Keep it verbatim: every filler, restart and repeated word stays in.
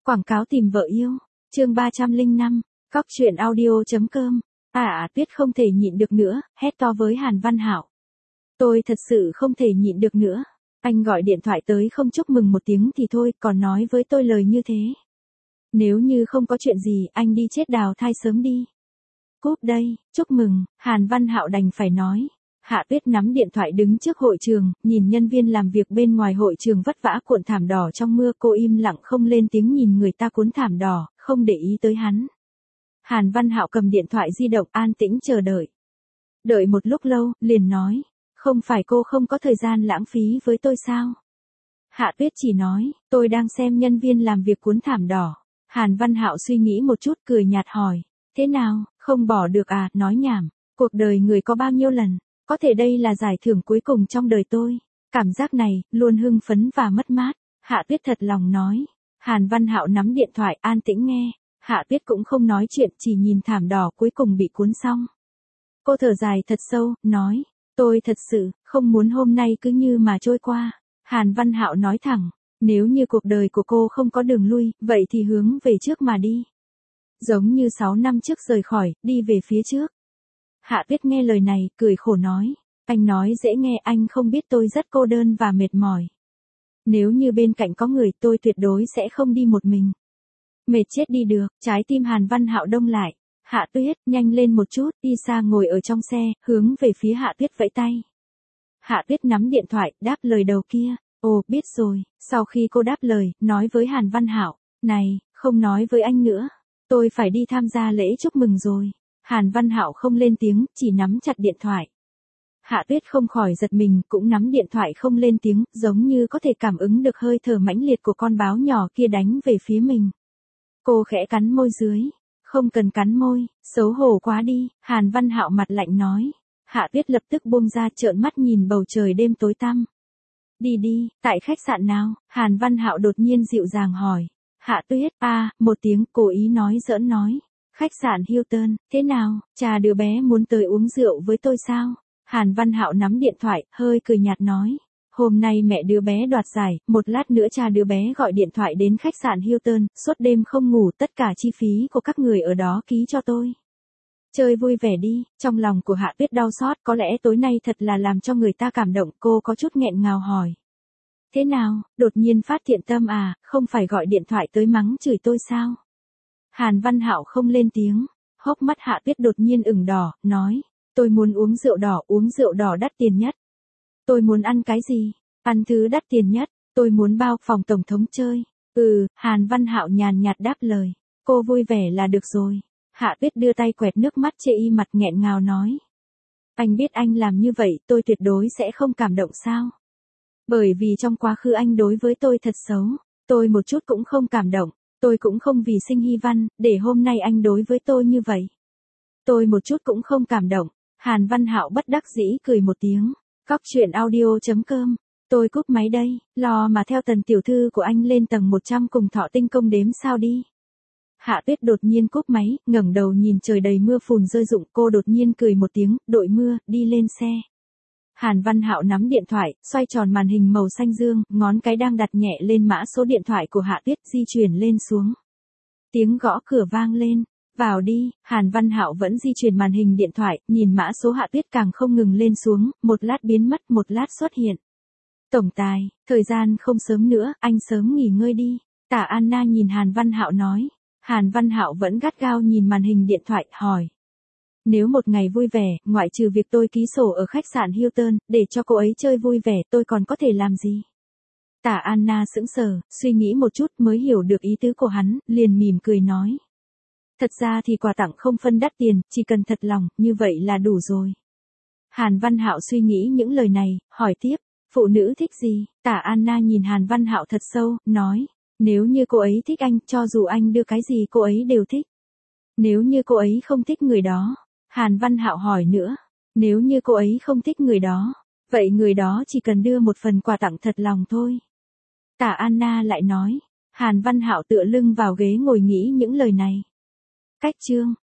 Quảng cáo tìm vợ yêu. Chương ba trăm lẻ năm. Cóc truyện audio chấm com. À, à Tuyết không thể nhịn được nữa, hét to với Hàn Văn Hạo. Tôi thật sự không thể nhịn được nữa. Anh gọi điện thoại tới không chúc mừng một tiếng thì thôi, còn nói với tôi lời như thế. Nếu như không có chuyện gì, anh đi chết đào thai sớm đi. Cúp đây, chúc mừng, Hàn Văn Hạo đành phải nói. Hạ Tuyết nắm điện thoại đứng trước hội trường, nhìn nhân viên làm việc bên ngoài hội trường vất vả cuộn thảm đỏ trong mưa, cô im lặng không lên tiếng nhìn người ta cuốn thảm đỏ, không để ý tới hắn. Hàn Văn Hạo cầm điện thoại di động an tĩnh chờ đợi. Đợi một lúc lâu, liền nói, không phải cô không có thời gian lãng phí với tôi sao? Hạ Tuyết chỉ nói, tôi đang xem nhân viên làm việc cuốn thảm đỏ. Hàn Văn Hạo suy nghĩ một chút cười nhạt hỏi, thế nào, không bỏ được à, nói nhảm, cuộc đời người có bao nhiêu lần, có thể đây là giải thưởng cuối cùng trong đời tôi. Cảm giác này, luôn hưng phấn và mất mát. Hạ Tuyết thật lòng nói. Hàn Văn Hạo nắm điện thoại an tĩnh nghe. Hạ Tuyết cũng không nói chuyện, chỉ nhìn thảm đỏ cuối cùng bị cuốn xong. Cô thở dài thật sâu, nói, tôi thật sự, không muốn hôm nay cứ như mà trôi qua. Hàn Văn Hạo nói thẳng, nếu như cuộc đời của cô không có đường lui, vậy thì hướng về trước mà đi. Giống như sáu năm trước rời khỏi, đi về phía trước. Hạ Tuyết nghe lời này, cười khổ nói, anh nói dễ nghe, anh không biết tôi rất cô đơn và mệt mỏi. Nếu như bên cạnh có người, tôi tuyệt đối sẽ không đi một mình. Mệt chết đi được, trái tim Hàn Văn Hạo đông lại. Hạ Tuyết, nhanh lên một chút, đi xa ngồi ở trong xe, hướng về phía Hạ Tuyết vẫy tay. Hạ Tuyết nắm điện thoại, đáp lời đầu kia, ồ, biết rồi. Sau khi cô đáp lời, nói với Hàn Văn Hạo, này, không nói với anh nữa, tôi phải đi tham gia lễ chúc mừng rồi. Hàn Văn Hạo không lên tiếng, chỉ nắm chặt điện thoại. Hạ Tuyết không khỏi giật mình, cũng nắm điện thoại không lên tiếng, giống như có thể cảm ứng được hơi thở mãnh liệt của con báo nhỏ kia đánh về phía mình. Cô khẽ cắn môi dưới. Không cần cắn môi, xấu hổ quá đi, Hàn Văn Hạo mặt lạnh nói. Hạ Tuyết lập tức buông ra trợn mắt nhìn bầu trời đêm tối tăm. Đi đi, tại khách sạn nào? Hàn Văn Hạo đột nhiên dịu dàng hỏi. Hạ Tuyết, a, à, một tiếng, cố ý nói giỡn nói. Khách sạn Hilton, thế nào, cha đứa bé muốn tới uống rượu với tôi sao? Hàn Văn Hạo nắm điện thoại, hơi cười nhạt nói. Hôm nay mẹ đứa bé đoạt giải, một lát nữa cha đứa bé gọi điện thoại đến khách sạn Hilton, suốt đêm không ngủ, tất cả chi phí của các người ở đó ký cho tôi. Chơi vui vẻ đi, trong lòng của Hạ Tuyết đau xót, có lẽ tối nay thật là làm cho người ta cảm động, cô có chút nghẹn ngào hỏi. Thế nào, đột nhiên phát thiện tâm à, không phải gọi điện thoại tới mắng chửi tôi sao? Hàn Văn Hạo không lên tiếng, hốc mắt Hạ Tuyết đột nhiên ửng đỏ, nói, tôi muốn uống rượu đỏ, uống rượu đỏ đắt tiền nhất. Tôi muốn ăn cái gì? Ăn thứ đắt tiền nhất, tôi muốn bao phòng tổng thống chơi. Ừ, Hàn Văn Hạo nhàn nhạt đáp lời, cô vui vẻ là được rồi. Hạ Tuyết đưa tay quẹt nước mắt chê y mặt nghẹn ngào nói. Anh biết anh làm như vậy tôi tuyệt đối sẽ không cảm động sao? Bởi vì trong quá khứ anh đối với tôi thật xấu, tôi một chút cũng không cảm động. Tôi cũng không vì sinh hy văn, để hôm nay anh đối với tôi như vậy. Tôi một chút cũng không cảm động. Hàn Văn Hạo bất đắc dĩ cười một tiếng. Cóc truyện audio chấm com. Tôi cúp máy đây, lo mà theo Tần tiểu thư của anh lên tầng một trăm cùng Thọ Tinh công đếm sao đi. Hạ Tuyết đột nhiên cúp máy, ngẩng đầu nhìn trời đầy mưa phùn rơi rụng, cô đột nhiên cười một tiếng, đội mưa, đi lên xe. Hàn Văn Hạo nắm điện thoại, xoay tròn màn hình màu xanh dương, ngón cái đang đặt nhẹ lên mã số điện thoại của Hạ Tuyết, di chuyển lên xuống. Tiếng gõ cửa vang lên, vào đi, Hàn Văn Hạo vẫn di chuyển màn hình điện thoại, nhìn mã số Hạ Tuyết càng không ngừng lên xuống, một lát biến mất, một lát xuất hiện. Tổng tài, thời gian không sớm nữa, anh sớm nghỉ ngơi đi. Tả Anna nhìn Hàn Văn Hạo nói. Hàn Văn Hạo vẫn gắt gao nhìn màn hình điện thoại, hỏi. Nếu một ngày vui vẻ, ngoại trừ việc tôi ký sổ ở khách sạn Hilton, để cho cô ấy chơi vui vẻ, tôi còn có thể làm gì? Tả Anna sững sờ, suy nghĩ một chút mới hiểu được ý tứ của hắn, liền mỉm cười nói. Thật ra thì quà tặng không phân đắt tiền, chỉ cần thật lòng, như vậy là đủ rồi. Hàn Văn Hạo suy nghĩ những lời này, hỏi tiếp, phụ nữ thích gì? Tả Anna nhìn Hàn Văn Hạo thật sâu, nói, nếu như cô ấy thích anh, cho dù anh đưa cái gì cô ấy đều thích. Nếu như cô ấy không thích người đó, Hàn Văn Hạo hỏi nữa, nếu như cô ấy không thích người đó, vậy người đó chỉ cần đưa một phần quà tặng thật lòng thôi. Tả Anna lại nói, Hàn Văn Hạo tựa lưng vào ghế ngồi nghĩ những lời này. Cách chương